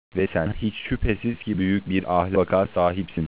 Ve sen hiç şüphesiz ki büyük bir ahlaka sahipsin.